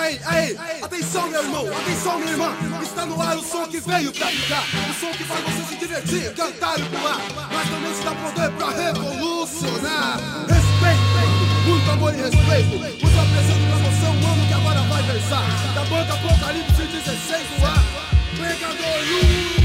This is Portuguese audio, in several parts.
Aí, atenção meu irmão, atenção minha irmã. Está no ar o som que veio pra ficar. O som que faz você se divertir, cantar e pular. Mas também está pronto é pra revolucionar. Respeito, muito amor e respeito. Vos apresento pra você um mano que agora vai versar. Da banda Apocalipse 16 no ar. Pregador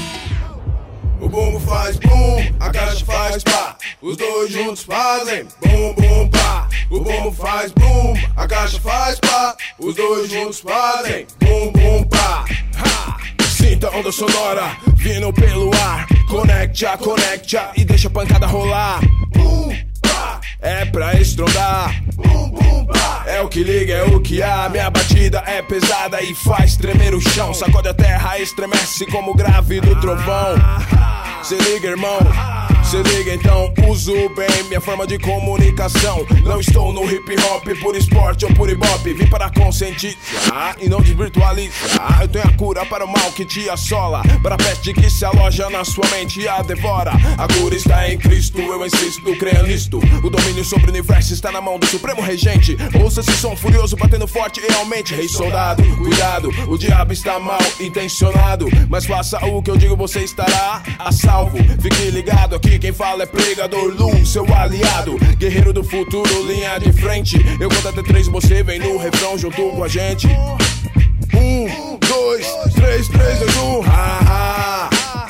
O bumbo faz bum, a caixa faz pá. Os dois juntos fazem bum bum pá. O bumbo faz bum, a caixa faz pá. Os dois juntos fazem bum bum pá. Ha! Sinta a onda sonora vindo pelo ar. Conecta e deixa a pancada rolar. Bum pá, é pra estrondar. Bum bum pá, é o que liga, é o que há. Minha batida é pesada e faz tremer o chão. Sacode a terra, estremece como o grave do trovão. Se liga, irmão, se liga então, uso bem minha forma de comunicação. Não estou no hip hop por esporte ou por ibope. Vim para conscientizar e não desvirtualizar. Eu tenho a cura para o mal que te assola, para a peste que se aloja na sua mente e a devora. A cura está em Cristo, eu insisto, creia nisto. O domínio sobre o universo está na mão do Supremo Regente. Ouça esse som furioso batendo forte e realmente. Rei soldado, cuidado, o diabo está mal intencionado. Mas faça o que eu digo, você estará a salvo. Fique ligado, aqui quem fala é Pregador Lu, seu aliado, guerreiro do futuro, linha de frente. Eu conto até 3, você vem no refrão junto com a gente. 1, 2, 3, 2, 1. Ha, ha.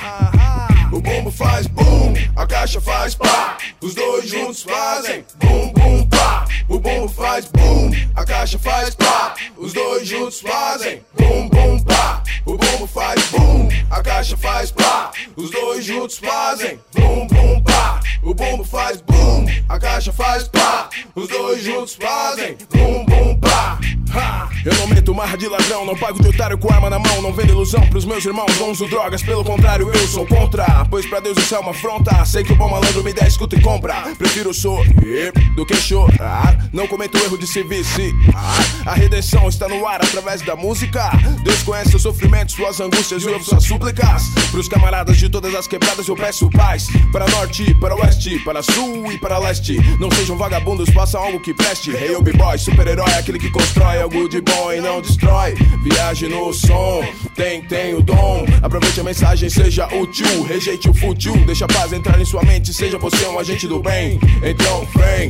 O bumbo faz bum, a caixa faz pá. Os dois juntos fazem bum bum pá. O bumbo faz bum, a caixa faz pá. Os dois juntos fazem bum bum pá. O bumbo faz bum, a caixa faz pá. Os dois juntos fazem bum bum pá. O bumbo faz bum, a caixa faz pá. Os dois juntos fazem bum bum pá. Ha! Eu não meto marra de ladrão, não pago de otário com arma na mão. Não vendo ilusão pros meus irmãos, não uso drogas, pelo contrário eu sou contra. Pois pra Deus isso é uma afronta. Sei que o bom malandro me dá, escuta e compra. Prefiro sorrir do que chorar. Não cometo o erro de se viciar. A redenção está no ar através da música. Deus conhece o sofrimento, suas angústias e ouve suas súplicas. Pros camaradas de todas as quebradas eu peço paz. Para norte, para oeste, para sul e para leste. Não sejam vagabundos, façam algo que preste. Hey, o b-boy, super-herói, aquele que constrói algo de bom e não destrói. Viaje no som, tem o dom. Aproveite a mensagem, seja útil. Rejeite o fútil, deixa a paz entrar em sua mente. Seja você um agente do bem. Então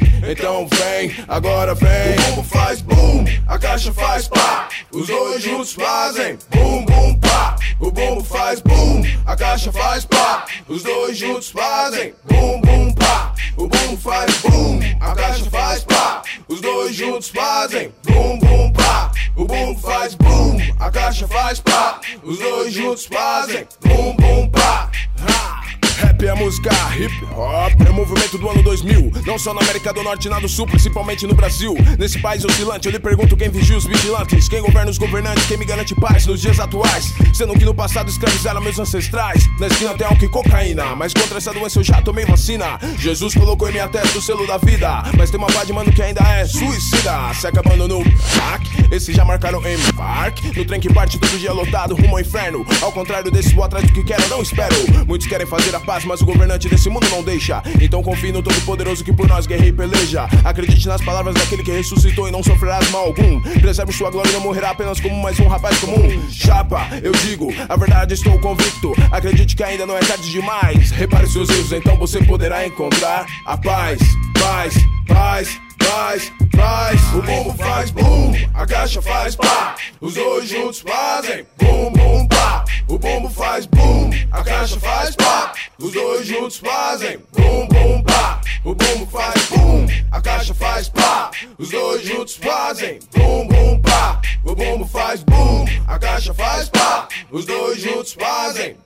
vem, agora vem. O bumbo faz bum, a caixa faz pá. Os dois juntos fazem bum bum pá. O bumbo faz bum, a caixa faz pá. Os dois juntos fazem bum bum pá. O bumbo faz bum, a caixa faz pá. Os dois juntos fazem bum bum pá. O bumbo faz bum, a caixa faz pá. Os dois juntos fazem bum bum pá. Rap é música, hip hop é o movimento do ano 2000. Não só na América do Norte e na do Sul, principalmente no Brasil. Nesse país oscilante eu lhe pergunto quem vigia os vigilantes. Quem governa os governantes, quem me garante paz nos dias atuais. Sendo que no passado escravizaram meus ancestrais. Na esquina tem álcool e cocaína, mas contra essa doença eu já tomei vacina. Jesus colocou em minha testa o selo da vida. Mas tem uma pá de mano que ainda é suicida. Se acabando no crack, esses já marcaram embarque. No trem que parte todo dia lotado rumo ao inferno. Ao contrário desse, vou atrás do que quero, não espero. Muitos querem fazer a paz, mas o governante desse mundo não deixa. Então confie no Todo-Poderoso que por nós guerreia e peleja. Acredite nas palavras daquele que ressuscitou e não sofrerás mal algum. Preserve sua glória e não morrerá apenas como mais um rapaz comum. Chapa, eu digo, a verdade estou convicto. Acredite que ainda não é tarde demais. Repare seus erros, então você poderá encontrar a paz. O bumbo faz bum, a caixa faz pá. Os dois juntos fazem bum bum pá. O bumbo faz bum, a caixa faz pá. Os dois juntos fazem bum bum pá. O bumbo faz bum, a caixa faz pá. Os dois juntos fazem bum bum pá. O bumbo faz bum, a caixa faz pá. Os dois juntos fazem